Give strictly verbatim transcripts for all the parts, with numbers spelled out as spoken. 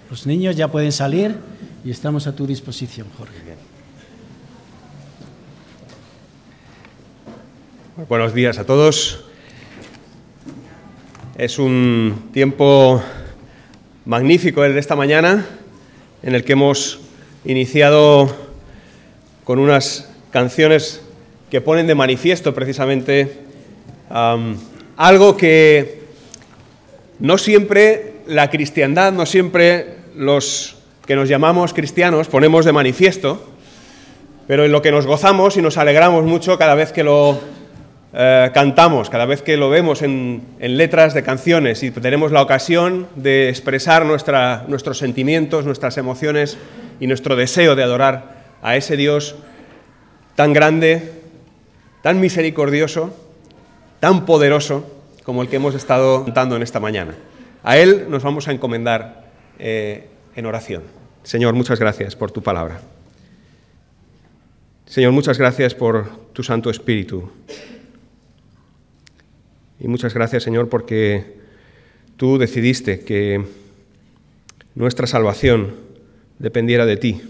Los niños ya pueden salir y estamos a tu disposición, Jorge. Buenos días a todos. Es un tiempo magnífico el de esta mañana, en el que hemos iniciado con unas canciones que ponen de manifiesto precisamente um, algo que no siempre la cristiandad, no siempre los que nos llamamos cristianos ponemos de manifiesto, pero en lo que nos gozamos y nos alegramos mucho cada vez que lo eh, cantamos, cada vez que lo vemos en, en letras de canciones y tenemos la ocasión de expresar nuestra, nuestros sentimientos, nuestras emociones y nuestro deseo de adorar a ese Dios tan grande, tan misericordioso, tan poderoso como el que hemos estado cantando en esta mañana. A Él nos vamos a encomendar eh, en oración. Señor, muchas gracias por tu palabra. Señor, muchas gracias por tu Santo Espíritu. Y muchas gracias, Señor, porque tú decidiste que nuestra salvación dependiera de ti.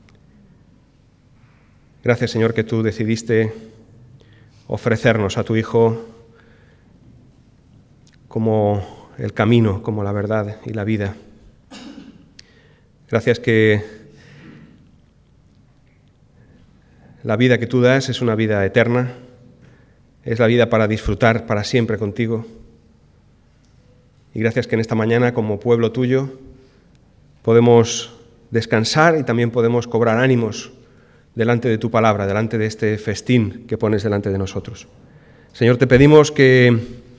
Gracias, Señor, que tú decidiste ofrecernos a tu Hijo como el camino, como la verdad y la vida. Gracias que la vida que tú das es una vida eterna, es la vida para disfrutar para siempre contigo. Y gracias que en esta mañana, como pueblo tuyo, podemos descansar y también podemos cobrar ánimos delante de tu palabra, delante de este festín que pones delante de nosotros. Señor, te pedimos que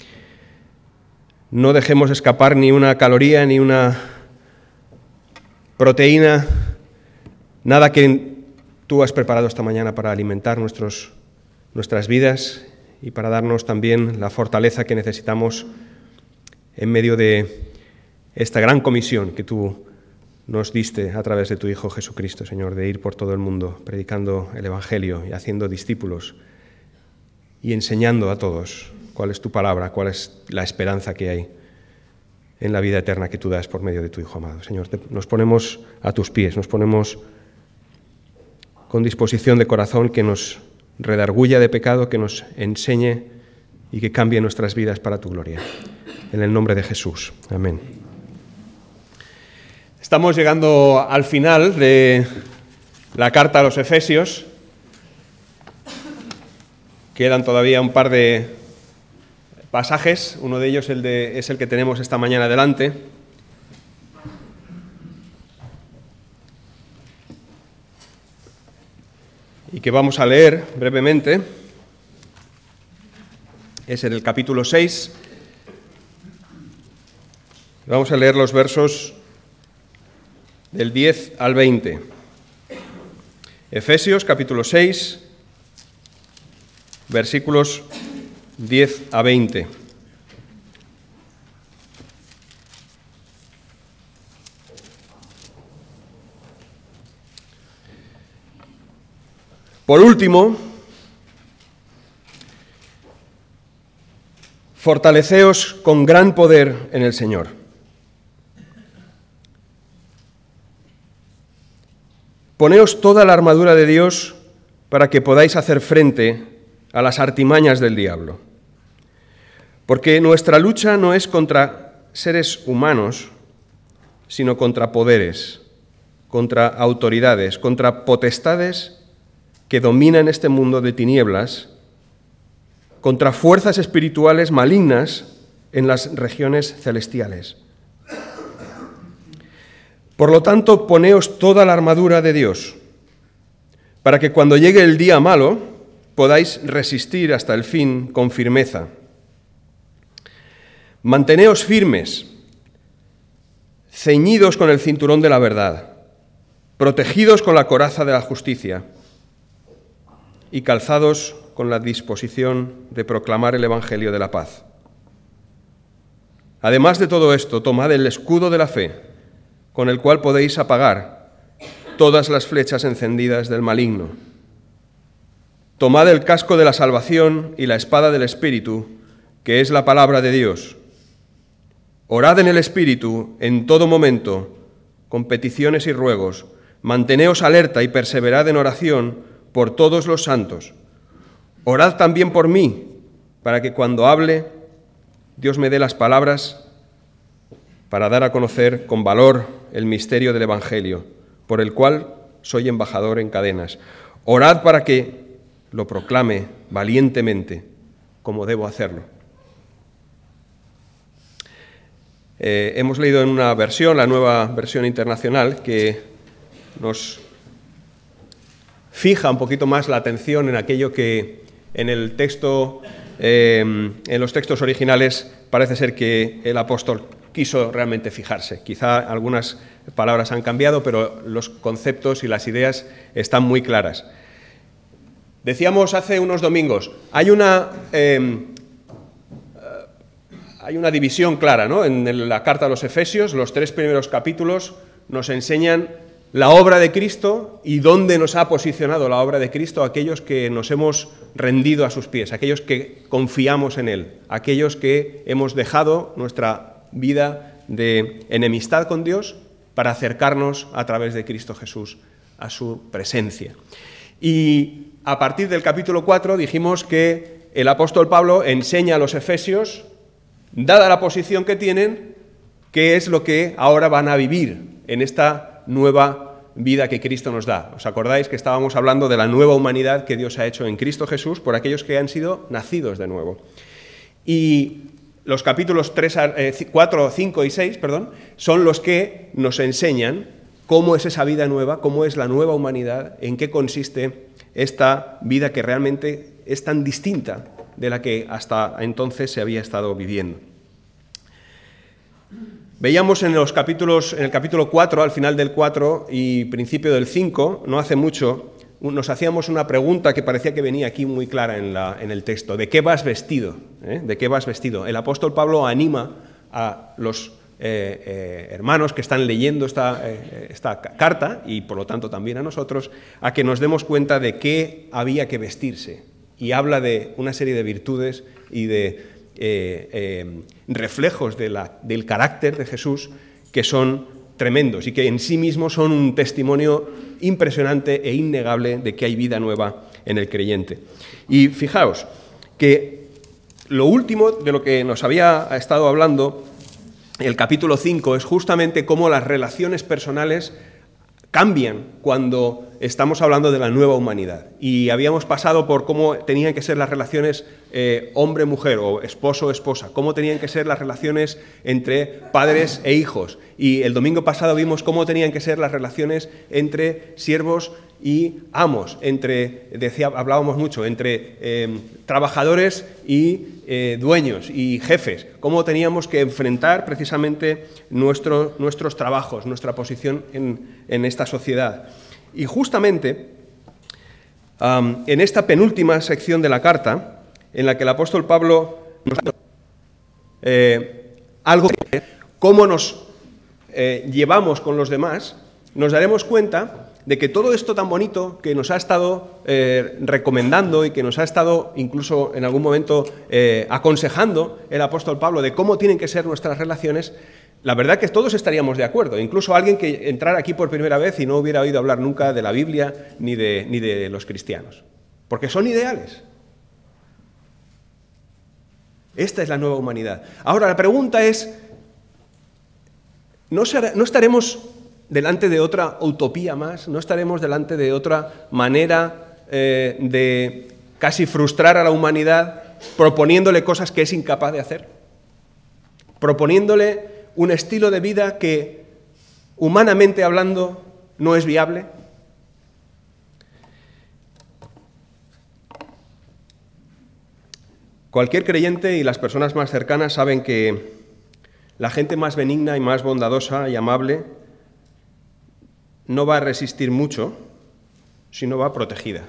no dejemos escapar ni una caloría, ni una proteína, nada que tú has preparado esta mañana para alimentar nuestros, nuestras vidas y para darnos también la fortaleza que necesitamos en medio de esta gran comisión que tú nos diste a través de tu Hijo Jesucristo, Señor, de ir por todo el mundo predicando el Evangelio y haciendo discípulos y enseñando a todos cuál es tu palabra, cuál es la esperanza que hay en la vida eterna que tú das por medio de tu Hijo amado. Señor, te, nos ponemos a tus pies, nos ponemos con disposición de corazón que nos redarguya de pecado, que nos enseñe y que cambie nuestras vidas para tu gloria. En el nombre de Jesús. Amén. Estamos llegando al final de la carta a los Efesios. Quedan todavía un par de pasajes. Uno de ellos el de, es el que tenemos esta mañana delante. Y que vamos a leer brevemente. Es en el capítulo seis. Vamos a leer los versos del diez al veinte. Efesios, capítulo seis, versículos diez a veinte. Por último, fortaleceos con gran poder en el Señor. Poneos toda la armadura de Dios para que podáis hacer frente a las artimañas del diablo. Porque nuestra lucha no es contra seres humanos, sino contra poderes, contra autoridades, contra potestades que dominan este mundo de tinieblas, contra fuerzas espirituales malignas en las regiones celestiales. Por lo tanto, poneos toda la armadura de Dios, para que cuando llegue el día malo podáis resistir hasta el fin con firmeza. Manteneos firmes, ceñidos con el cinturón de la verdad, protegidos con la coraza de la justicia y calzados con la disposición de proclamar el Evangelio de la paz. Además de todo esto, tomad el escudo de la fe, con el cual podéis apagar todas las flechas encendidas del maligno. Tomad el casco de la salvación y la espada del Espíritu, que es la palabra de Dios. Orad en el Espíritu en todo momento, con peticiones y ruegos. Manteneos alerta y perseverad en oración por todos los santos. Orad también por mí, para que cuando hable, Dios me dé las palabras para dar a conocer con valor el misterio del Evangelio, por el cual soy embajador en cadenas. Orad para que lo proclame valientemente, como debo hacerlo. Eh, hemos leído en una versión, la Nueva Versión Internacional, que nos fija un poquito más la atención en aquello que en el texto, eh, en los textos originales parece ser que el apóstol quiso realmente fijarse. Quizá algunas palabras han cambiado, pero los conceptos y las ideas están muy claras. Decíamos hace unos domingos, hay una, eh, hay una división clara, ¿no? En la carta a los Efesios, los tres primeros capítulos nos enseñan la obra de Cristo y dónde nos ha posicionado la obra de Cristo aquellos que nos hemos rendido a sus pies, aquellos que confiamos en Él, aquellos que hemos dejado nuestra vida de enemistad con Dios para acercarnos a través de Cristo Jesús a su presencia. Y a partir del capítulo cuatro dijimos que el apóstol Pablo enseña a los efesios, dada la posición que tienen, qué es lo que ahora van a vivir en esta nueva vida que Cristo nos da. ¿Os acordáis que estábamos hablando de la nueva humanidad que Dios ha hecho en Cristo Jesús por aquellos que han sido nacidos de nuevo? Y los capítulos cuatro, cinco y seis, perdón, son los que nos enseñan cómo es esa vida nueva, cómo es la nueva humanidad, en qué consiste esta vida que realmente es tan distinta de la que hasta entonces se había estado viviendo. Veíamos en los capítulos, en el capítulo cuatro, al final del cuatro y principio del cinco, no hace mucho, nos hacíamos una pregunta que parecía que venía aquí muy clara en, la, en el texto. ¿De qué vas vestido? ¿Eh? ¿De qué vas vestido? El apóstol Pablo anima a los eh, eh, hermanos que están leyendo esta, eh, esta carta, y por lo tanto también a nosotros, a que nos demos cuenta de qué había que vestirse. Y habla de una serie de virtudes y de eh, eh, reflejos de la, del carácter de Jesús que son tremendos y que en sí mismos son un testimonio impresionante e innegable de que hay vida nueva en el creyente. Y fijaos que lo último de lo que nos había estado hablando el capítulo cinco es justamente cómo las relaciones personales cambian cuando estamos hablando de la nueva humanidad. Y habíamos pasado por cómo tenían que ser las relaciones eh, hombre-mujer o esposo-esposa, cómo tenían que ser las relaciones entre padres e hijos. Y el domingo pasado vimos cómo tenían que ser las relaciones entre siervos y amos, entre, decía, hablábamos mucho, entre eh, trabajadores y eh, dueños y jefes, cómo teníamos que enfrentar precisamente nuestro, nuestros trabajos, nuestra posición en, en esta sociedad. Y justamente um, en esta penúltima sección de la carta, en la que el apóstol Pablo nos da eh, algo de cómo nos eh, llevamos con los demás, nos daremos cuenta de que todo esto tan bonito que nos ha estado eh, recomendando y que nos ha estado incluso en algún momento eh, aconsejando el apóstol Pablo de cómo tienen que ser nuestras relaciones, la verdad que todos estaríamos de acuerdo, incluso alguien que entrara aquí por primera vez y no hubiera oído hablar nunca de la Biblia ni de, ni de los cristianos, porque son ideales. Esta es la nueva humanidad. Ahora, la pregunta es, ¿no, será, no estaremos delante de otra utopía más? ¿No estaremos delante de otra manera eh, de casi frustrar a la humanidad proponiéndole cosas que es incapaz de hacer? Proponiéndole un estilo de vida que, humanamente hablando, no es viable. Cualquier creyente y las personas más cercanas saben que la gente más benigna y más bondadosa y amable no va a resistir mucho, sino va protegida.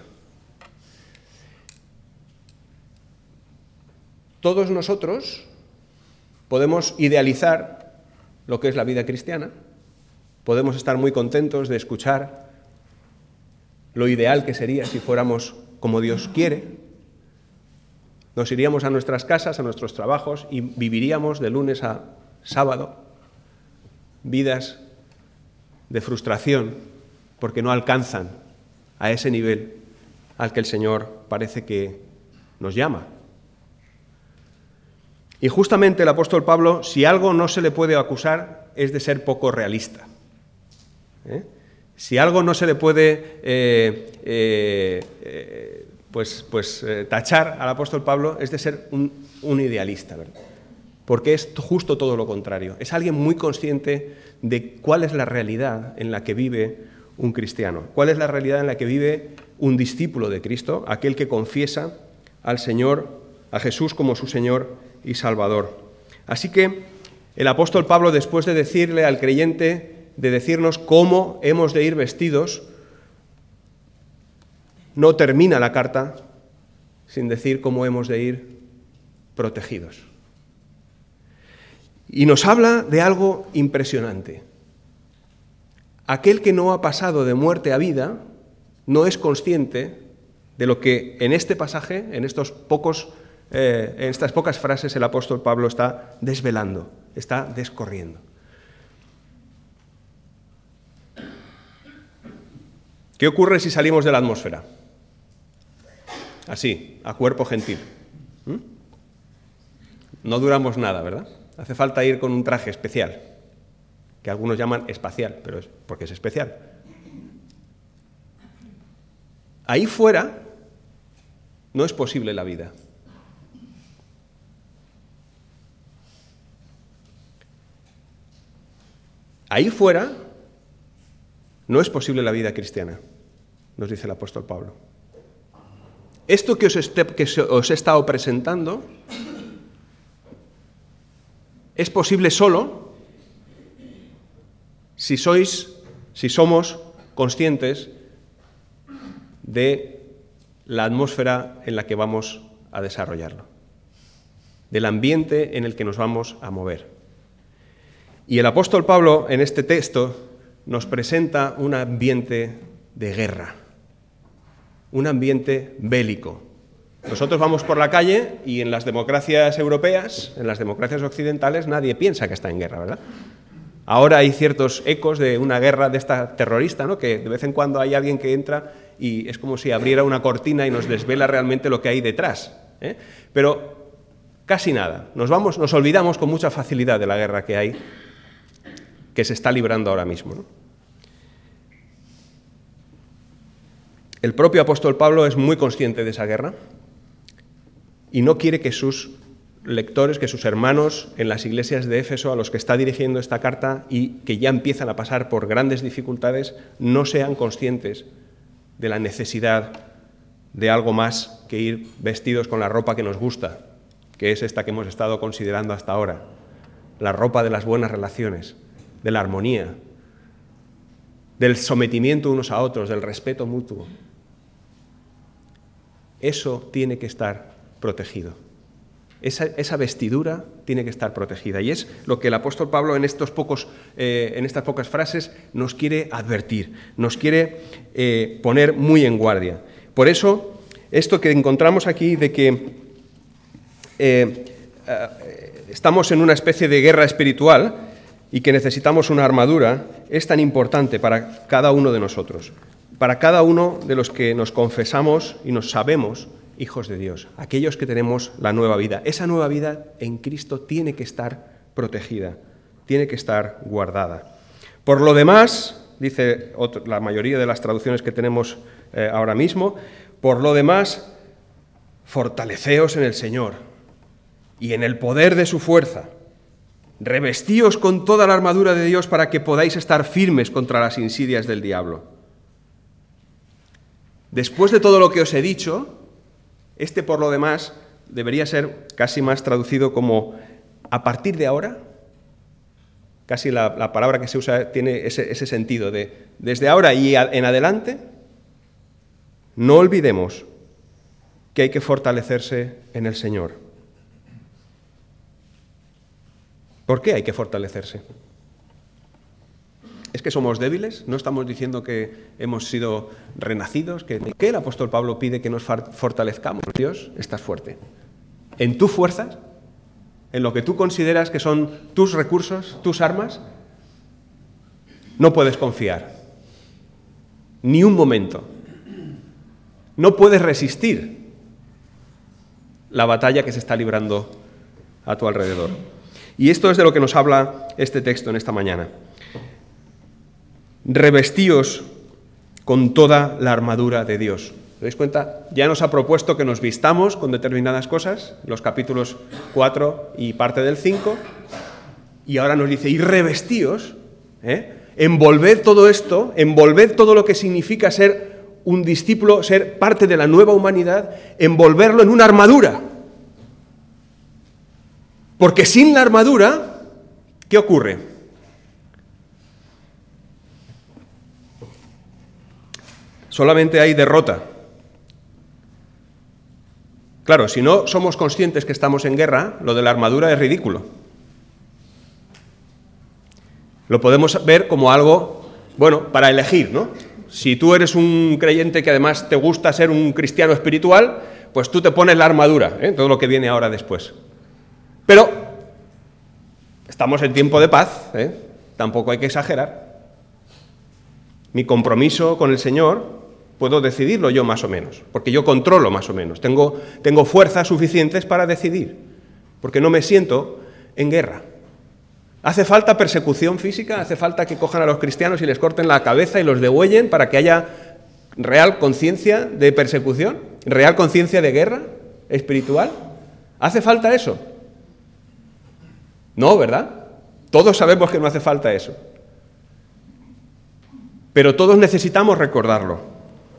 Todos nosotros podemos idealizar lo que es la vida cristiana, podemos estar muy contentos de escuchar lo ideal que sería si fuéramos como Dios quiere. Nos iríamos a nuestras casas, a nuestros trabajos y viviríamos de lunes a sábado vidas de frustración, porque no alcanzan a ese nivel al que el Señor parece que nos llama. Y justamente el apóstol Pablo, si algo no se le puede acusar, es de ser poco realista. ¿Eh? Si algo no se le puede eh, eh, eh, pues, pues, eh, tachar al apóstol Pablo, es de ser un, un idealista, ¿verdad? Porque es justo todo lo contrario. Es alguien muy consciente de cuál es la realidad en la que vive un cristiano, cuál es la realidad en la que vive un discípulo de Cristo, aquel que confiesa al Señor, a Jesús como su Señor y Salvador. Así que el apóstol Pablo, después de decirle al creyente, de decirnos cómo hemos de ir vestidos, no termina la carta sin decir cómo hemos de ir protegidos. Y nos habla de algo impresionante. Aquel que no ha pasado de muerte a vida no es consciente de lo que en este pasaje, en estos pocos, eh, en estas pocas frases, el apóstol Pablo está desvelando, está descorriendo. ¿Qué ocurre si salimos de la atmósfera? Así, a cuerpo gentil. ¿Mm? No duramos nada, ¿verdad? Hace falta ir con un traje especial, que algunos llaman espacial, pero es porque es especial. Ahí fuera no es posible la vida. Ahí fuera no es posible la vida cristiana, nos dice el apóstol Pablo. Esto que os, esté, que os he estado presentando es posible solo si sois, si somos conscientes de la atmósfera en la que vamos a desarrollarlo, del ambiente en el que nos vamos a mover. Y el apóstol Pablo en este texto nos presenta un ambiente de guerra, un ambiente bélico. Nosotros vamos por la calle y en las democracias europeas, en las democracias occidentales, nadie piensa que está en guerra, ¿verdad? Ahora hay ciertos ecos de una guerra de esta terrorista, ¿no? Que de vez en cuando hay alguien que entra y es como si abriera una cortina y nos desvela realmente lo que hay detrás, ¿eh? Pero casi nada. Nos vamos, nos olvidamos con mucha facilidad de la guerra que hay, que se está librando ahora mismo, ¿no? El propio apóstol Pablo es muy consciente de esa guerra y no quiere que sus lectores, que sus hermanos en las iglesias de Éfeso, a los que está dirigiendo esta carta y que ya empiezan a pasar por grandes dificultades, no sean conscientes de la necesidad de algo más que ir vestidos con la ropa que nos gusta, que es esta que hemos estado considerando hasta ahora, la ropa de las buenas relaciones, de la armonía, del sometimiento unos a otros, del respeto mutuo. Eso tiene que estar protegido. Esa, esa vestidura tiene que estar protegida. Y es lo que el apóstol Pablo en, estos pocos, eh, en estas pocas frases nos quiere advertir, nos quiere eh, poner muy en guardia. Por eso, esto que encontramos aquí de que eh, eh, estamos en una especie de guerra espiritual y que necesitamos una armadura, es tan importante para cada uno de nosotros, para cada uno de los que nos confesamos y nos sabemos hijos de Dios, aquellos que tenemos la nueva vida. Esa nueva vida en Cristo tiene que estar protegida, tiene que estar guardada. Por lo demás, dice otro, la mayoría de las traducciones que tenemos eh, ahora mismo, por lo demás, fortaleceos en el Señor y en el poder de su fuerza. Revestíos con toda la armadura de Dios para que podáis estar firmes contra las insidias del diablo. Después de todo lo que os he dicho, este por lo demás debería ser casi más traducido como a partir de ahora. Casi la, la palabra que se usa tiene ese, ese sentido de desde ahora y a, en adelante. No olvidemos que hay que fortalecerse en el Señor. ¿Por qué hay que fortalecerse? ¿Es que somos débiles? ¿No estamos diciendo que hemos sido renacidos? ¿Que ¿Qué el apóstol Pablo pide que nos fortalezcamos? Dios, estás fuerte. ¿En tus fuerzas? ¿En lo que tú consideras que son tus recursos, tus armas? no puedes confiar. Ni un momento. No puedes resistir la batalla que se está librando a tu alrededor. Y esto es de lo que nos habla este texto en esta mañana. Revestíos con toda la armadura de Dios. ¿Te dais cuenta? Ya nos ha propuesto que nos vistamos con determinadas cosas, los capítulos cuatro y parte del cinco, y ahora nos dice, y revestíos, ¿eh? envolved todo esto, envolved todo lo que significa ser un discípulo, ser parte de la nueva humanidad, envolverlo en una armadura. Porque sin la armadura, ¿qué ocurre? Solamente hay derrota. Claro, si no somos conscientes que estamos en guerra, lo de la armadura es ridículo. Lo podemos ver como algo, bueno, para elegir, ¿no? Si tú eres un creyente que además te gusta ser un cristiano espiritual, pues tú te pones la armadura, ¿eh? Todo lo que viene ahora después. Pero estamos en tiempo de paz, ¿eh? Tampoco hay que exagerar. Mi compromiso con el Señor puedo decidirlo yo más o menos, porque yo controlo más o menos, tengo, tengo fuerzas suficientes para decidir, porque no me siento en guerra. ¿Hace falta persecución física? ¿Hace falta que cojan a los cristianos y les corten la cabeza y los degüellen para que haya real conciencia de persecución? ¿Real conciencia de guerra espiritual? ¿Hace falta eso? No, ¿verdad? Todos sabemos que no hace falta eso. Pero todos necesitamos recordarlo.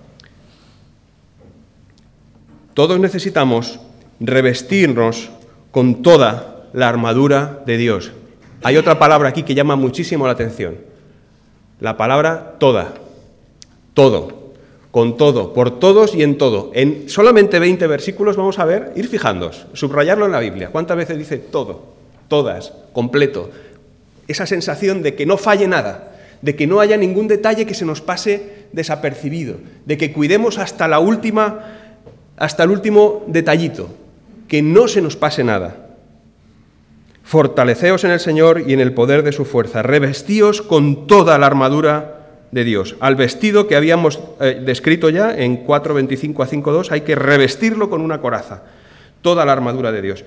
Todos necesitamos revestirnos con toda la armadura de Dios. Hay otra palabra aquí que llama muchísimo la atención. La palabra toda. Todo. Con todo. Por todos y en todo. En solamente veinte versículos vamos a ver, ir fijándoos, subrayarlo en la Biblia. ¿Cuántas veces dice todo? Todas. Completo. Esa sensación de que no falle nada. De que no haya ningún detalle que se nos pase desapercibido. De que cuidemos hasta la última, hasta el último detallito. Que no se nos pase nada. Fortaleceos en el Señor y en el poder de su fuerza. Revestíos con toda la armadura de Dios. Al vestido que habíamos eh, descrito ya en cuatro veinticinco a cinco dos, hay que revestirlo con una coraza. Toda la armadura de Dios.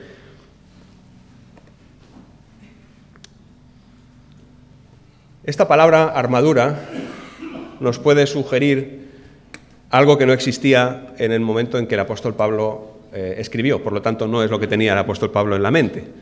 Esta palabra armadura nos puede sugerir algo que no existía en el momento en que el apóstol Pablo eh, escribió. Por lo tanto, no es lo que tenía el apóstol Pablo en la mente.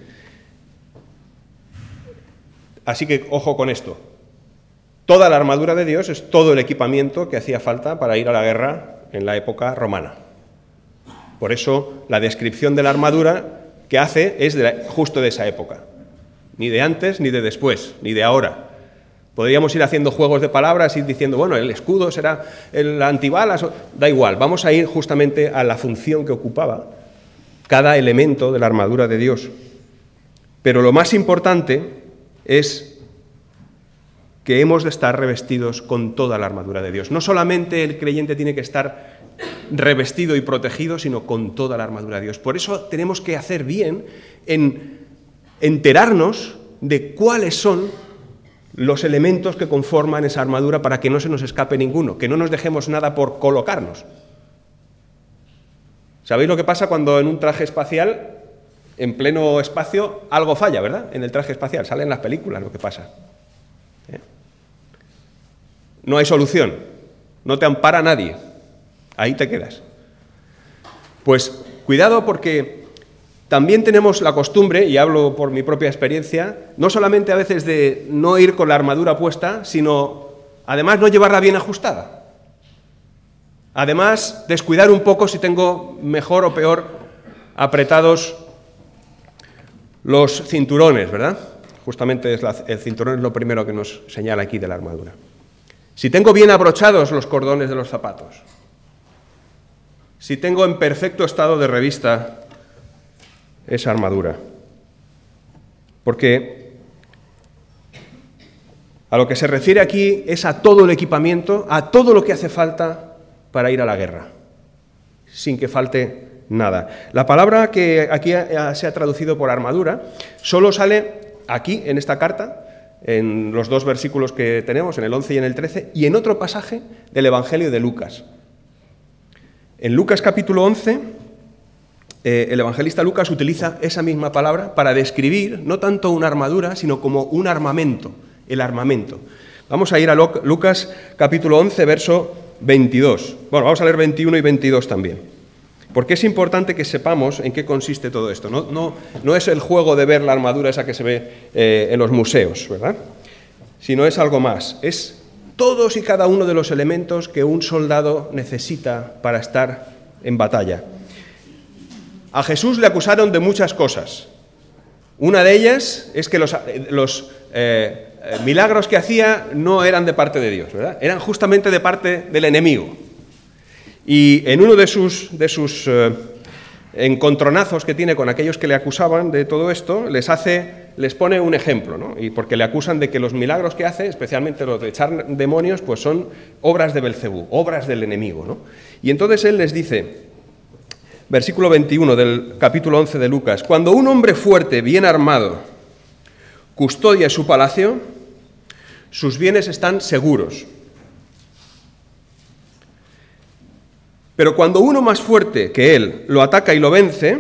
Así que ojo con esto. Toda la armadura de Dios es todo el equipamiento que hacía falta para ir a la guerra en la época romana. Por eso la descripción de la armadura que hace es de la, justo de esa época. Ni de antes, ni de después, ni de ahora. Podríamos ir haciendo juegos de palabras, ir diciendo, bueno, el escudo será el antibalas, da igual. Vamos a ir justamente a la función que ocupaba cada elemento de la armadura de Dios. Pero lo más importante es que hemos de estar revestidos con toda la armadura de Dios. No solamente el creyente tiene que estar revestido y protegido, sino con toda la armadura de Dios. Por eso tenemos que hacer bien en enterarnos de cuáles son los elementos que conforman esa armadura para que no se nos escape ninguno, que no nos dejemos nada por colocarnos. ¿Sabéis lo que pasa cuando en un traje espacial, en pleno espacio, algo falla, ¿verdad? En el traje espacial, sale en las películas lo que pasa. ¿Eh? No hay solución, no te ampara nadie, ahí te quedas. Pues cuidado porque también tenemos la costumbre, y hablo por mi propia experiencia, no solamente a veces de no ir con la armadura puesta, sino además no llevarla bien ajustada. Además, descuidar un poco si tengo mejor o peor apretados los cinturones, ¿verdad? Justamente es la, el cinturón es lo primero que nos señala aquí de la armadura. Si tengo bien abrochados los cordones de los zapatos, si tengo en perfecto estado de revista esa armadura, porque a lo que se refiere aquí es a todo el equipamiento, a todo lo que hace falta para ir a la guerra, sin que falte nada. La palabra que aquí se ha traducido por armadura solo sale aquí en esta carta en los dos versículos que tenemos, en el once y en el trece, y en otro pasaje del Evangelio de Lucas. En Lucas capítulo once, eh, el evangelista Lucas utiliza esa misma palabra para describir no tanto una armadura, sino como un armamento, el armamento. Vamos a ir a Lucas capítulo once, verso veintidós. Bueno, vamos a leer veintiuno y veintidós también, porque es importante que sepamos en qué consiste todo esto. No, no, no es el juego de ver la armadura esa que se ve eh, en los museos, ¿verdad? Sino es algo más. Es todos y cada uno de los elementos que un soldado necesita para estar en batalla. A Jesús le acusaron de muchas cosas. Una de ellas es que los, los eh, milagros que hacía no eran de parte de Dios, ¿verdad? Eran justamente de parte del enemigo. Y en uno de sus, de sus eh, encontronazos que tiene con aquellos que le acusaban de todo esto, les hace, les pone un ejemplo, ¿no? Y porque le acusan de que los milagros que hace, especialmente los de echar demonios, pues son obras de Belcebú, obras del enemigo, ¿no? Y entonces él les dice, versículo veintiuno del capítulo once de Lucas, cuando un hombre fuerte, bien armado, custodia su palacio, sus bienes están seguros. Pero cuando uno más fuerte que él lo ataca y lo vence,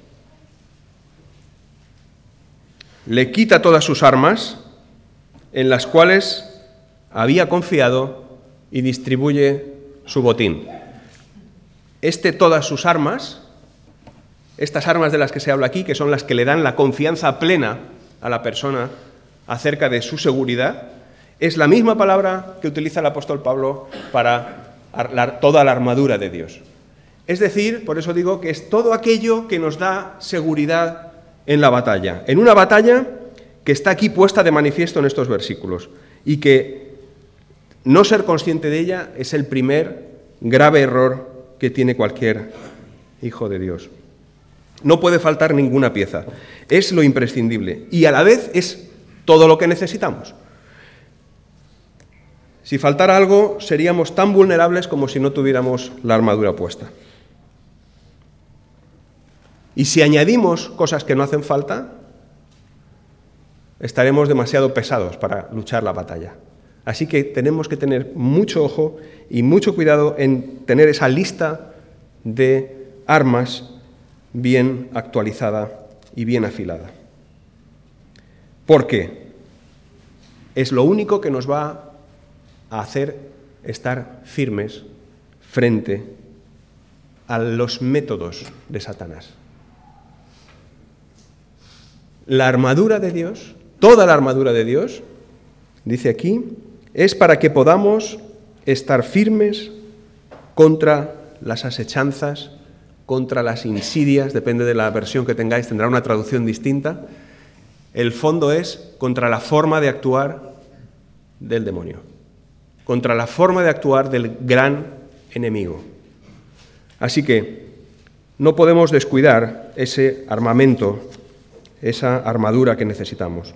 le quita todas sus armas en las cuales había confiado y distribuye su botín. Este todas sus armas, estas armas de las que se habla aquí, que son las que le dan la confianza plena a la persona acerca de su seguridad, es la misma palabra que utiliza el apóstol Pablo para toda la armadura de Dios. Es decir, por eso digo que es todo aquello que nos da seguridad en la batalla. En una batalla que está aquí puesta de manifiesto en estos versículos y que no ser consciente de ella es el primer grave error que tiene cualquier hijo de Dios. No puede faltar ninguna pieza. Es lo imprescindible y a la vez es todo lo que necesitamos. Si faltara algo, seríamos tan vulnerables como si no tuviéramos la armadura puesta. Y si añadimos cosas que no hacen falta, estaremos demasiado pesados para luchar la batalla. Así que tenemos que tener mucho ojo y mucho cuidado en tener esa lista de armas bien actualizada y bien afilada. Porque es lo único que nos va a hacer estar firmes frente a los métodos de Satanás. La armadura de Dios, toda la armadura de Dios, dice aquí, es para que podamos estar firmes contra las asechanzas, contra las insidias, depende de la versión que tengáis, tendrá una traducción distinta. El fondo es contra la forma de actuar del demonio, contra la forma de actuar del gran enemigo. Así que no podemos descuidar ese armamento, esa armadura que necesitamos.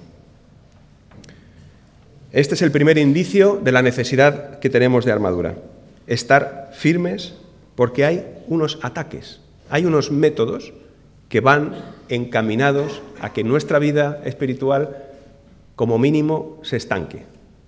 Este es el primer indicio de la necesidad que tenemos de armadura. Estar firmes porque hay unos ataques, hay unos métodos que van encaminados a que nuestra vida espiritual, como mínimo, se estanque.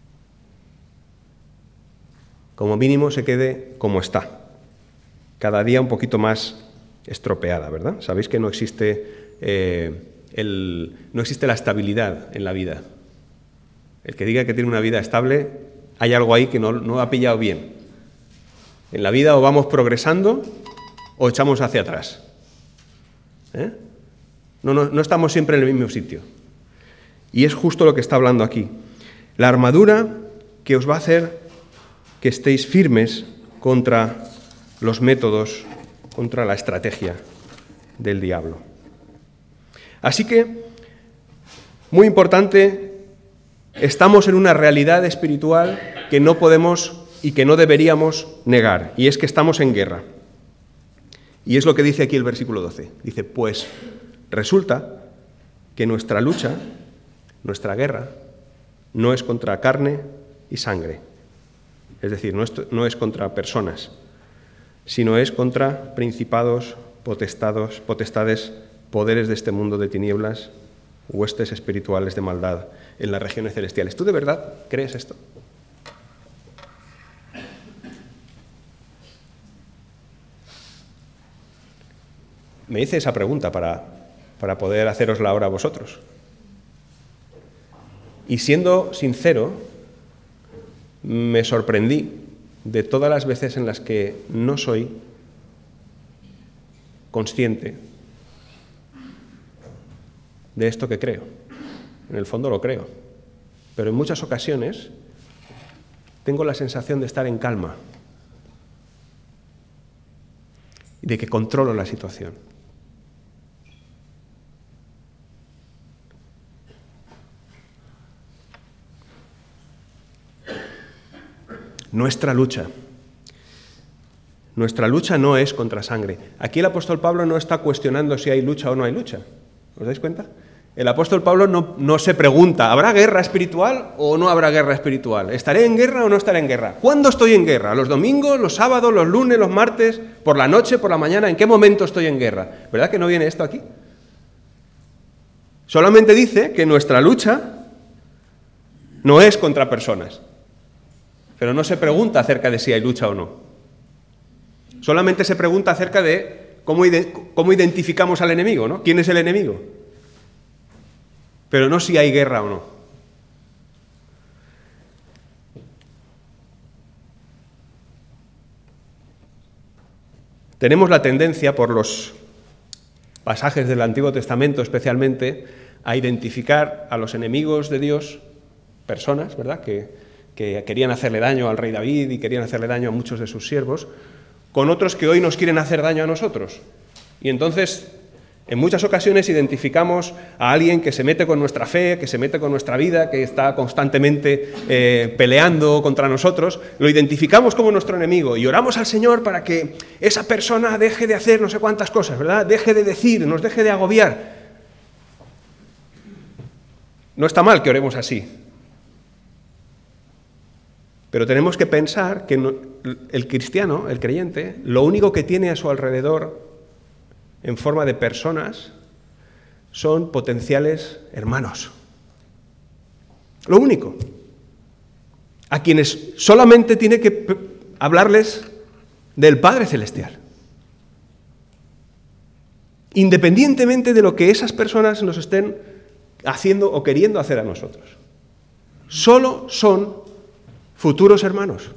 Como mínimo se quede como está, cada día un poquito más estropeada, ¿verdad? Sabéis que no existe, eh, el, no existe la estabilidad en la vida. El que diga que tiene una vida estable, hay algo ahí que no, no ha pillado bien. En la vida o vamos progresando o echamos hacia atrás. ¿Eh? No, no, no estamos siempre en el mismo sitio. Y es justo lo que está hablando aquí. La armadura que os va a hacer que estéis firmes contra los métodos, contra la estrategia del diablo. Así que, muy importante, estamos en una realidad espiritual que no podemos y que no deberíamos negar, y es que estamos en guerra. Y es lo que dice aquí el versículo doce. Dice, pues resulta que nuestra lucha, nuestra guerra, no es contra carne y sangre. Es decir, no es, no es contra personas, sino es contra principados, potestados, potestades, poderes de este mundo de tinieblas, huestes espirituales de maldad en las regiones celestiales. ¿Tú de verdad crees esto? Me hice esa pregunta para, para poder hacerosla ahora a vosotros. Y siendo sincero, me sorprendí de todas las veces en las que no soy consciente de esto que creo. En el fondo lo creo. Pero en muchas ocasiones tengo la sensación de estar en calma y de que controlo la situación. Nuestra lucha. Nuestra lucha no es contra sangre. Aquí el apóstol Pablo no está cuestionando si hay lucha o no hay lucha. ¿Os dais cuenta? El apóstol Pablo no, no se pregunta, ¿habrá guerra espiritual o no habrá guerra espiritual? ¿Estaré en guerra o no estaré en guerra? ¿Cuándo estoy en guerra? ¿Los domingos, los sábados, los lunes, los martes, por la noche, por la mañana? ¿En qué momento estoy en guerra? ¿Verdad que no viene esto aquí? Solamente dice que nuestra lucha no es contra personas. Pero no se pregunta acerca de si hay lucha o no. Solamente se pregunta acerca de cómo, ide- cómo identificamos al enemigo, ¿no? ¿Quién es el enemigo? Pero no si hay guerra o no. Tenemos la tendencia, por los pasajes del Antiguo Testamento especialmente, a identificar a los enemigos de Dios, personas, ¿verdad?, que que querían hacerle daño al rey David y querían hacerle daño a muchos de sus siervos, con otros que hoy nos quieren hacer daño a nosotros. Y entonces, en muchas ocasiones identificamos a alguien que se mete con nuestra fe, que se mete con nuestra vida, que está constantemente eh, peleando contra nosotros, lo identificamos como nuestro enemigo y oramos al Señor para que esa persona deje de hacer no sé cuántas cosas, ¿verdad? Deje de decir, nos deje de agobiar. No está mal que oremos así. Pero tenemos que pensar que no, el cristiano, el creyente, lo único que tiene a su alrededor en forma de personas son potenciales hermanos. Lo único. A quienes solamente tiene que p- hablarles del Padre Celestial. Independientemente de lo que esas personas nos estén haciendo o queriendo hacer a nosotros. Solo son futuros hermanos.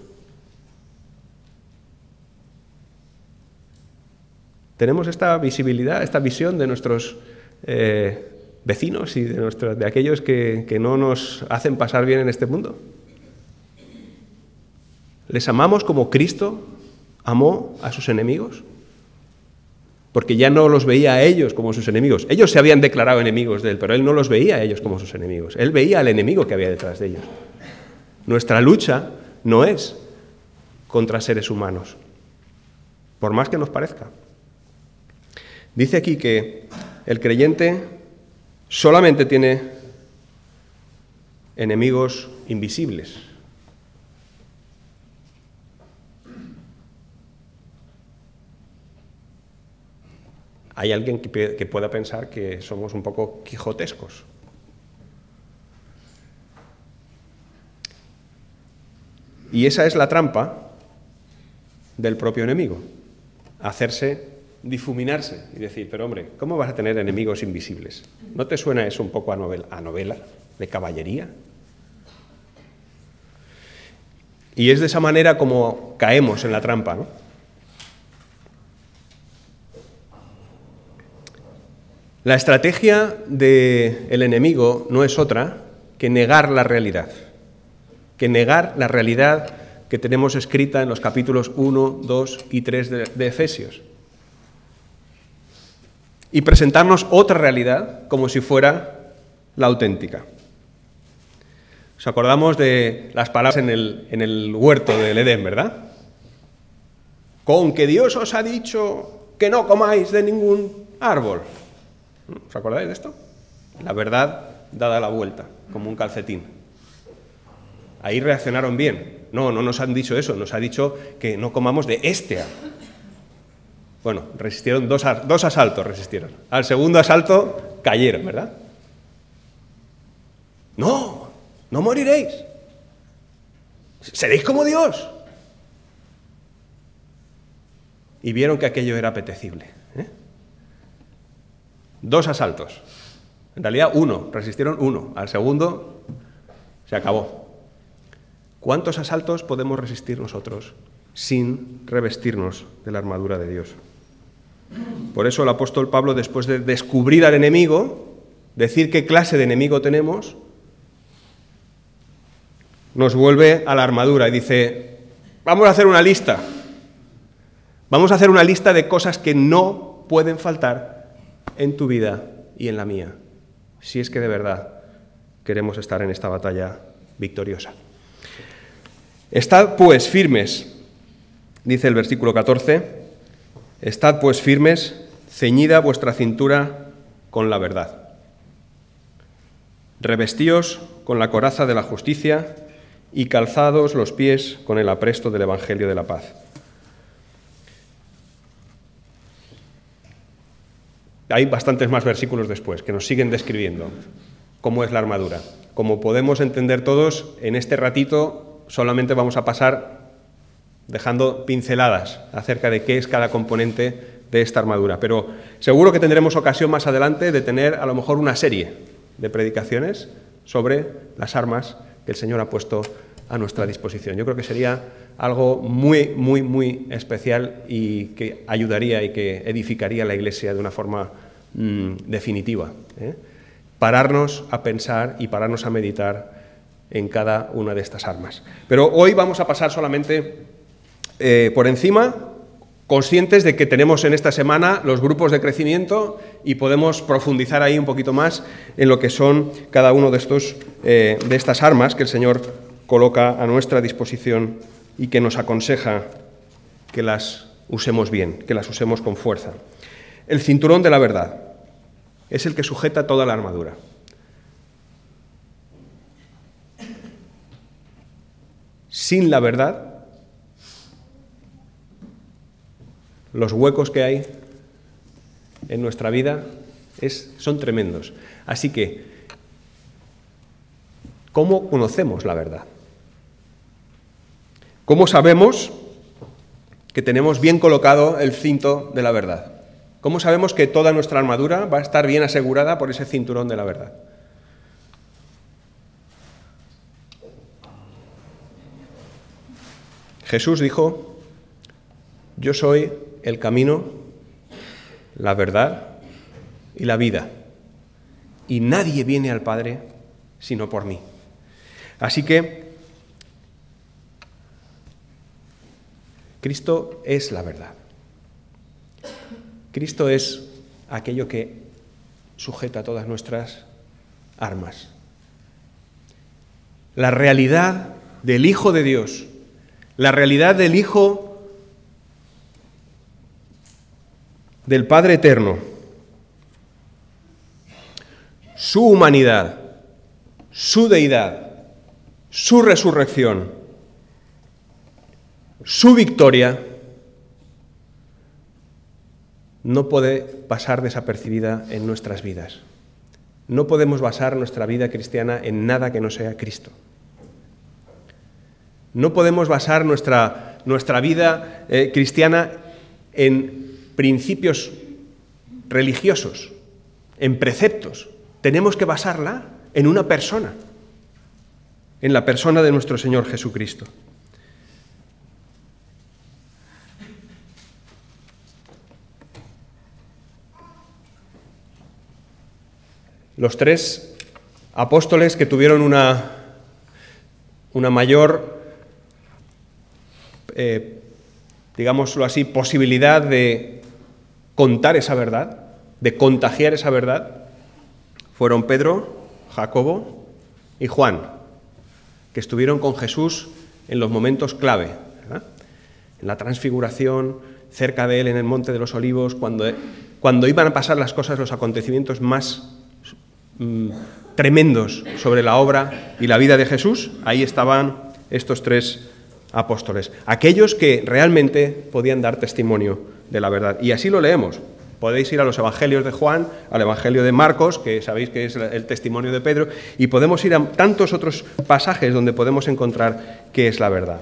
Tenemos esta visibilidad, esta visión de nuestros eh, vecinos y de, nuestros, de aquellos que, que no nos hacen pasar bien en este mundo. ¿Les amamos como Cristo amó a sus enemigos? Porque ya no los veía a ellos como sus enemigos. Ellos se habían declarado enemigos de él, pero él no los veía a ellos como sus enemigos. Él veía al enemigo que había detrás de ellos. Nuestra lucha no es contra seres humanos, por más que nos parezca. Dice aquí que el creyente solamente tiene enemigos invisibles. Hay alguien que, que pueda pensar que somos un poco quijotescos. Y esa es la trampa del propio enemigo, hacerse, difuminarse y decir, pero hombre, ¿cómo vas a tener enemigos invisibles? ¿No te suena eso un poco a novela, a novela de caballería? Y es de esa manera como caemos en la trampa, ¿no? La estrategia del enemigo no es otra que negar la realidad. que negar la realidad que tenemos escrita en los capítulos uno, dos y tres de, de Efesios. Y presentarnos otra realidad como si fuera la auténtica. ¿Os acordamos de las palabras en el, en el huerto del Edén, verdad? Con que Dios os ha dicho que no comáis de ningún árbol. ¿Os acordáis de esto? La verdad dada la vuelta, como un calcetín. Ahí reaccionaron bien. No, no nos han dicho eso, nos ha dicho que no comamos de este árbol. Bueno, resistieron dos, dos asaltos, resistieron. Al segundo asalto cayeron, ¿verdad? No, no moriréis. Seréis como Dios. Y vieron que aquello era apetecible. ¿eh? Dos asaltos. En realidad uno, resistieron uno. Al segundo se acabó. ¿Cuántos asaltos podemos resistir nosotros sin revestirnos de la armadura de Dios? Por eso el apóstol Pablo, después de descubrir al enemigo, decir qué clase de enemigo tenemos, nos vuelve a la armadura y dice, vamos a hacer una lista. Vamos a hacer una lista de cosas que no pueden faltar en tu vida y en la mía, si es que de verdad queremos estar en esta batalla victoriosa. Estad pues firmes, dice el versículo catorce, estad pues firmes, ceñida vuestra cintura con la verdad. Revestíos con la coraza de la justicia y calzados los pies con el apresto del Evangelio de la paz. Hay bastantes más versículos después que nos siguen describiendo cómo es la armadura. Como podemos entender todos, en este ratito solamente vamos a pasar dejando pinceladas acerca de qué es cada componente de esta armadura. Pero seguro que tendremos ocasión más adelante de tener a lo mejor una serie de predicaciones sobre las armas que el Señor ha puesto a nuestra disposición. Yo creo que sería algo muy, muy, muy especial y que ayudaría y que edificaría la Iglesia de una forma mmm, definitiva. ¿eh? Pararnos a pensar y pararnos a meditar en cada una de estas armas. Pero hoy vamos a pasar solamente eh, por encima, conscientes de que tenemos en esta semana los grupos de crecimiento y podemos profundizar ahí un poquito más en lo que son cada uno de, estos, eh, de estas armas que el Señor coloca a nuestra disposición y que nos aconseja que las usemos bien, que las usemos con fuerza. El cinturón de la verdad es el que sujeta toda la armadura. Sin la verdad, los huecos que hay en nuestra vida es, son tremendos. Así que, ¿cómo conocemos la verdad? ¿Cómo sabemos que tenemos bien colocado el cinto de la verdad? ¿Cómo sabemos que toda nuestra armadura va a estar bien asegurada por ese cinturón de la verdad? Jesús dijo, yo soy el camino, la verdad y la vida, y nadie viene al Padre sino por mí. Así que Cristo es la verdad. Cristo es aquello que sujeta todas nuestras armas. La realidad del Hijo de Dios, la realidad del Hijo del Padre Eterno, su humanidad, su deidad, su resurrección, su victoria, no puede pasar desapercibida en nuestras vidas. No podemos basar nuestra vida cristiana en nada que no sea Cristo. No podemos basar nuestra, nuestra vida eh, cristiana en principios religiosos, en preceptos. Tenemos que basarla en una persona, en la persona de nuestro Señor Jesucristo. Los tres apóstoles que tuvieron una, una mayor, eh, digámoslo así, posibilidad de contar esa verdad, de contagiar esa verdad, fueron Pedro, Jacobo y Juan, que estuvieron con Jesús en los momentos clave, ¿verdad? En la transfiguración, cerca de él en el Monte de los Olivos, cuando, cuando iban a pasar las cosas, los acontecimientos más mm, tremendos sobre la obra y la vida de Jesús, ahí estaban estos tres apóstoles, aquellos que realmente podían dar testimonio de la verdad. Y así lo leemos. Podéis ir a los evangelios de Juan, al evangelio de Marcos, que sabéis que es el testimonio de Pedro, y podemos ir a tantos otros pasajes donde podemos encontrar qué es la verdad.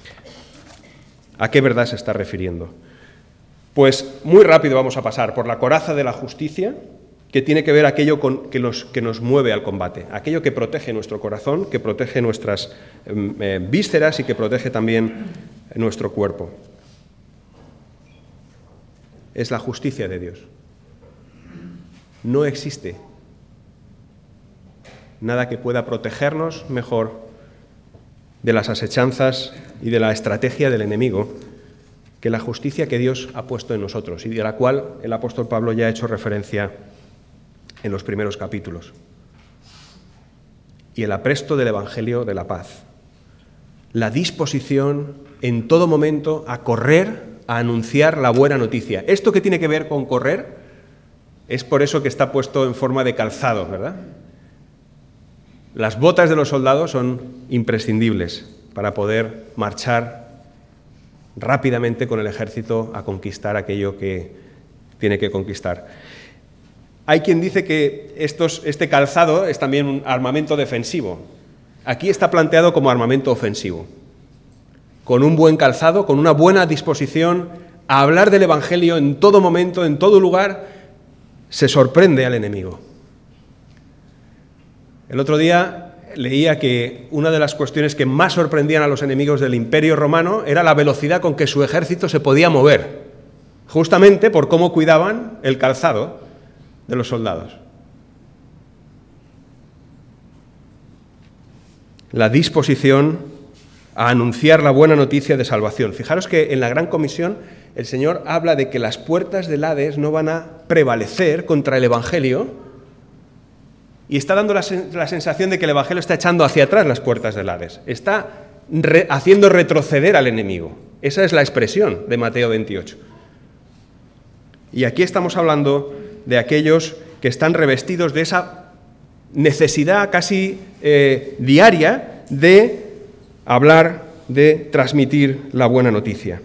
¿A qué verdad se está refiriendo? Pues muy rápido vamos a pasar por la coraza de la justicia, que tiene que ver aquello con, que, nos, que nos mueve al combate, aquello que protege nuestro corazón, que protege nuestras eh, vísceras y que protege también nuestro cuerpo. Es la justicia de Dios. No existe nada que pueda protegernos mejor de las asechanzas y de la estrategia del enemigo que la justicia que Dios ha puesto en nosotros y de la cual el apóstol Pablo ya ha hecho referencia en los primeros capítulos. Y el apresto del Evangelio de la paz. La disposición en todo momento a correr, a anunciar la buena noticia. ¿Esto qué tiene que ver con correr? Es por eso que está puesto en forma de calzado, ¿verdad? Las botas de los soldados son imprescindibles para poder marchar rápidamente con el ejército a conquistar aquello que tiene que conquistar. Hay quien dice que estos, este calzado es también un armamento defensivo. Aquí está planteado como armamento ofensivo. Con un buen calzado, con una buena disposición a hablar del Evangelio en todo momento, en todo lugar, se sorprende al enemigo. El otro día leía que una de las cuestiones que más sorprendían a los enemigos del Imperio Romano era la velocidad con que su ejército se podía mover, justamente por cómo cuidaban el calzado de los soldados. La disposición a anunciar la buena noticia de salvación. Fijaros que en la Gran Comisión el Señor habla de que las puertas del Hades no van a prevalecer contra el Evangelio y está dando la, sen- la sensación de que el Evangelio está echando hacia atrás las puertas del Hades. Está re- haciendo retroceder al enemigo. Esa es la expresión de Mateo veintiocho. Y aquí estamos hablando de aquellos que están revestidos de esa necesidad casi eh, diaria de hablar, de transmitir la buena noticia.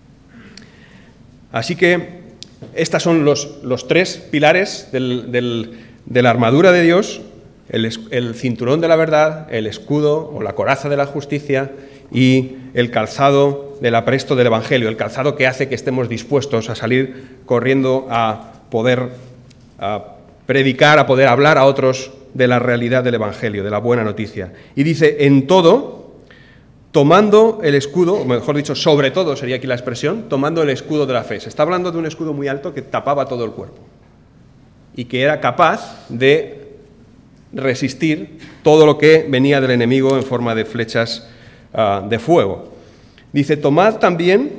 Así que estos son los, los tres pilares del, del, de la armadura de Dios, el, el cinturón de la verdad, el escudo o la coraza de la justicia y el calzado del apresto del Evangelio, el calzado que hace que estemos dispuestos a salir corriendo a poder a predicar, a poder hablar a otros de la realidad del Evangelio, de la buena noticia. Y dice, en todo, tomando el escudo, o mejor dicho, sobre todo sería aquí la expresión, tomando el escudo de la fe. Se está hablando de un escudo muy alto que tapaba todo el cuerpo y que era capaz de resistir todo lo que venía del enemigo en forma de flechas uh, de fuego. Dice, tomad también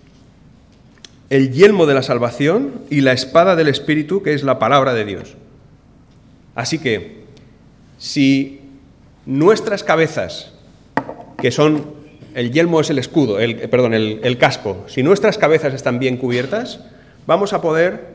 el yelmo de la salvación y la espada del Espíritu, que es la palabra de Dios. Así que, si nuestras cabezas, que son, el yelmo es el escudo, el, perdón, el, el casco, si nuestras cabezas están bien cubiertas, vamos a poder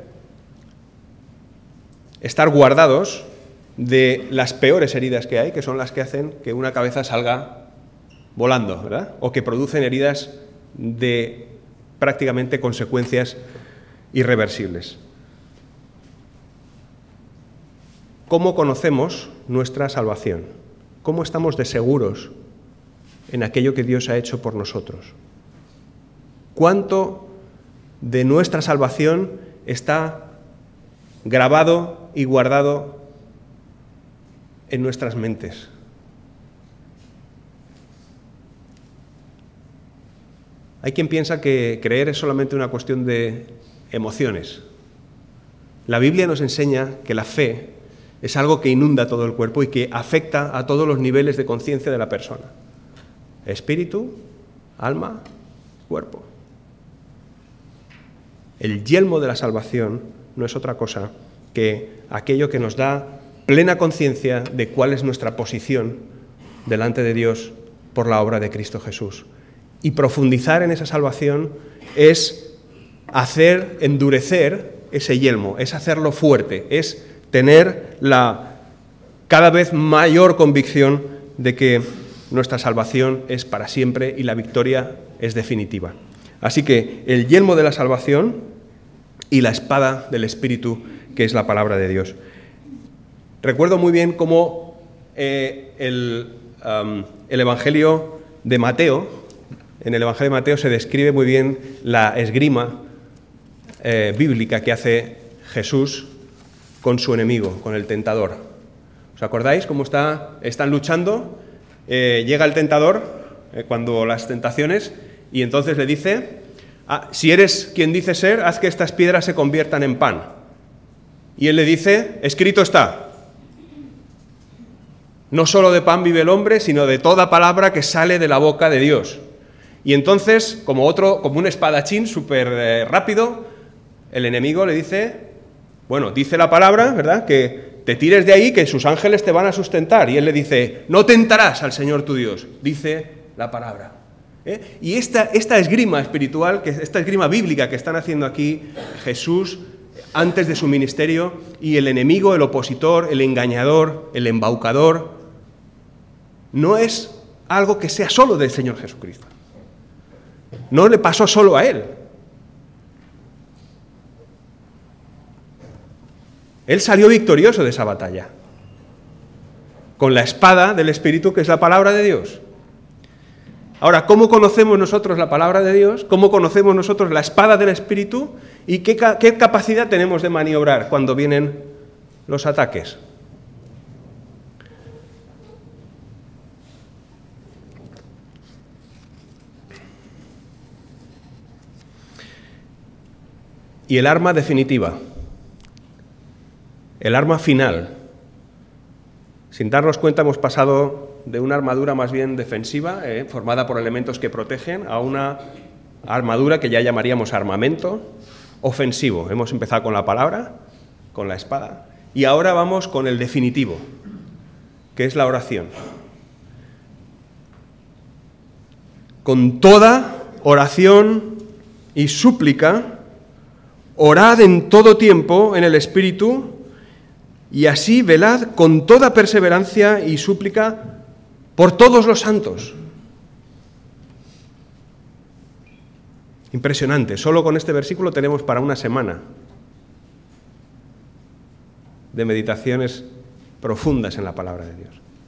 estar guardados de las peores heridas que hay, que son las que hacen que una cabeza salga volando, ¿verdad? O que producen heridas de prácticamente consecuencias irreversibles. ¿Cómo conocemos nuestra salvación? ¿Cómo estamos de seguros en aquello que Dios ha hecho por nosotros? ¿Cuánto de nuestra salvación está grabado y guardado en nuestras mentes? Hay quien piensa que creer es solamente una cuestión de emociones. La Biblia nos enseña que la fe es algo que inunda todo el cuerpo y que afecta a todos los niveles de conciencia de la persona. Espíritu, alma, cuerpo. El yelmo de la salvación no es otra cosa que aquello que nos da plena conciencia de cuál es nuestra posición delante de Dios por la obra de Cristo Jesús. Y profundizar en esa salvación es hacer endurecer ese yelmo, es hacerlo fuerte, es tener la cada vez mayor convicción de que nuestra salvación es para siempre y la victoria es definitiva. Así que el yelmo de la salvación y la espada del Espíritu, que es la palabra de Dios. Recuerdo muy bien cómo eh, el, um, el Evangelio de Mateo, en el Evangelio de Mateo se describe muy bien la esgrima eh, bíblica que hace Jesús con su enemigo, con el tentador. ¿Os acordáis cómo está, están luchando? Eh, llega el tentador eh, cuando las tentaciones y entonces le dice, ah, si eres quien dice ser, haz que estas piedras se conviertan en pan. Y él le dice, escrito está, no solo de pan vive el hombre, sino de toda palabra que sale de la boca de Dios. Y entonces, como otro, como un espadachín súper eh, rápido, el enemigo le dice, bueno, dice la palabra, ¿verdad?, que te tires de ahí, que sus ángeles te van a sustentar. Y él le dice, no tentarás al Señor tu Dios, dice la palabra. ¿Eh? Y esta, esta esgrima espiritual, que, esta esgrima bíblica que están haciendo aquí Jesús antes de su ministerio, y el enemigo, el opositor, el engañador, el embaucador, no es algo que sea solo del Señor Jesucristo. No le pasó solo a él. Él salió victorioso de esa batalla, con la espada del Espíritu, que es la palabra de Dios. Ahora, ¿cómo conocemos nosotros la palabra de Dios? ¿Cómo conocemos nosotros la espada del Espíritu? ¿Y qué, qué capacidad tenemos de maniobrar cuando vienen los ataques? Y el arma definitiva, el arma final. Sin darnos cuenta hemos pasado de una armadura más bien defensiva, eh, formada por elementos que protegen, a una armadura que ya llamaríamos armamento ofensivo. Hemos empezado con la palabra, con la espada, y ahora vamos con el definitivo, que es la oración. Con toda oración y súplica, orad en todo tiempo en el Espíritu, y así velad con toda perseverancia y súplica por todos los santos. Impresionante, solo con este versículo tenemos para una semana de meditaciones profundas en la palabra de Dios.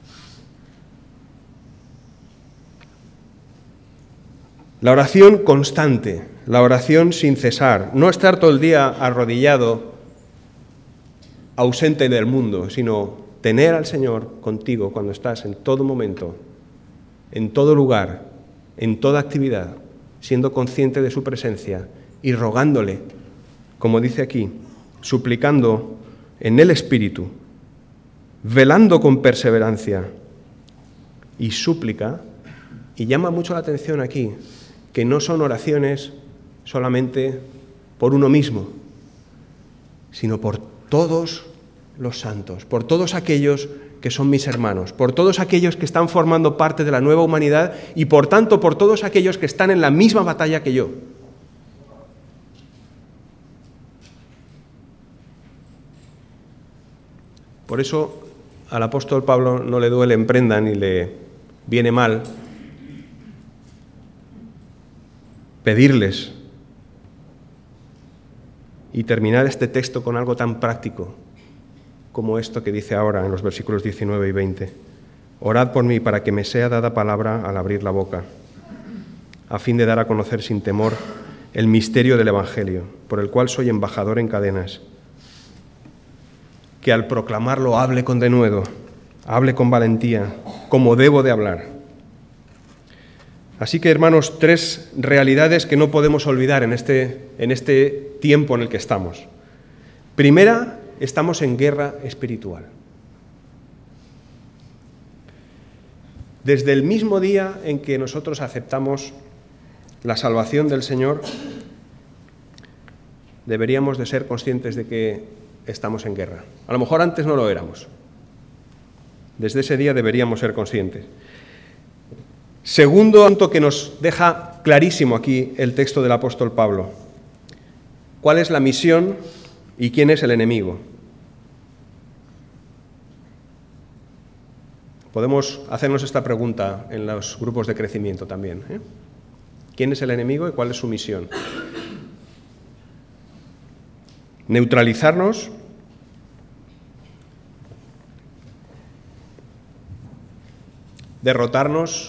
La oración constante, la oración sin cesar, no estar todo el día arrodillado, ausente del mundo, sino tener al Señor contigo cuando estás en todo momento, en todo lugar, en toda actividad, siendo consciente de su presencia y rogándole, como dice aquí, suplicando en el Espíritu, velando con perseverancia y súplica, y llama mucho la atención aquí, que no son oraciones solamente por uno mismo, sino por todos los santos, por todos aquellos que son mis hermanos, por todos aquellos que están formando parte de la nueva humanidad y por tanto por todos aquellos que están en la misma batalla que yo. Por eso al apóstol Pablo no le duele en prenda ni le viene mal pedirles y terminar este texto con algo tan práctico como esto que dice ahora en los versículos diecinueve y veinte. Orad por mí para que me sea dada palabra al abrir la boca, a fin de dar a conocer sin temor el misterio del Evangelio, por el cual soy embajador en cadenas, que al proclamarlo hable con denuedo, hable con valentía, como debo de hablar. Así que, hermanos, tres realidades que no podemos olvidar en este, en este tiempo en el que estamos. Primera, estamos en guerra espiritual. Desde el mismo día en que nosotros aceptamos la salvación del Señor, deberíamos de ser conscientes de que estamos en guerra. A lo mejor antes no lo éramos. Desde ese día deberíamos ser conscientes. Segundo punto que nos deja clarísimo aquí el texto del apóstol Pablo. ¿Cuál es la misión y quién es el enemigo? Podemos hacernos esta pregunta en los grupos de crecimiento también, ¿eh? ¿Quién es el enemigo y cuál es su misión? neutralizarnos, derrotarnos,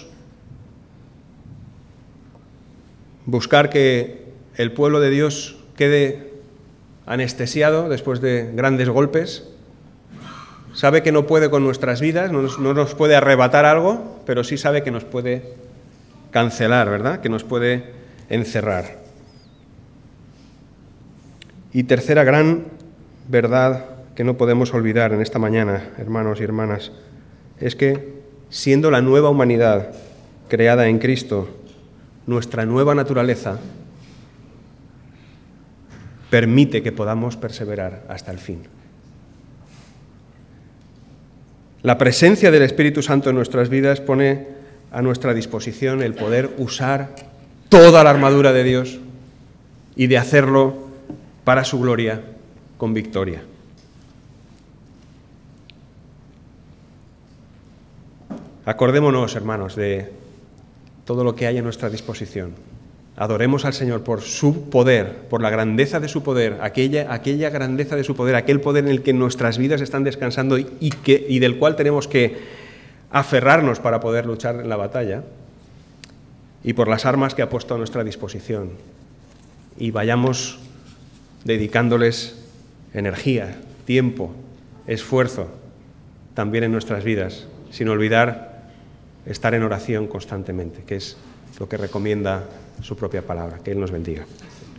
buscar que el pueblo de Dios quede anestesiado después de grandes golpes. Sabe que no puede con nuestras vidas, no nos, no nos puede arrebatar algo, pero sí sabe que nos puede cancelar, ¿verdad? Que nos puede encerrar. Y tercera gran verdad que no podemos olvidar en esta mañana, hermanos y hermanas, es que siendo la nueva humanidad creada en Cristo, nuestra nueva naturaleza permite que podamos perseverar hasta el fin. La presencia del Espíritu Santo en nuestras vidas pone a nuestra disposición el poder usar toda la armadura de Dios y de hacerlo para su gloria con victoria. Acordémonos, hermanos, de todo lo que hay a nuestra disposición. Adoremos al Señor por su poder, por la grandeza de su poder, aquella, aquella grandeza de su poder, aquel poder en el que nuestras vidas están descansando y, y, que, y del cual tenemos que aferrarnos para poder luchar en la batalla, y por las armas que ha puesto a nuestra disposición. Y vayamos dedicándoles energía, tiempo, esfuerzo, también en nuestras vidas, sin olvidar estar en oración constantemente, que es lo que recomienda su propia palabra. Que Él nos bendiga.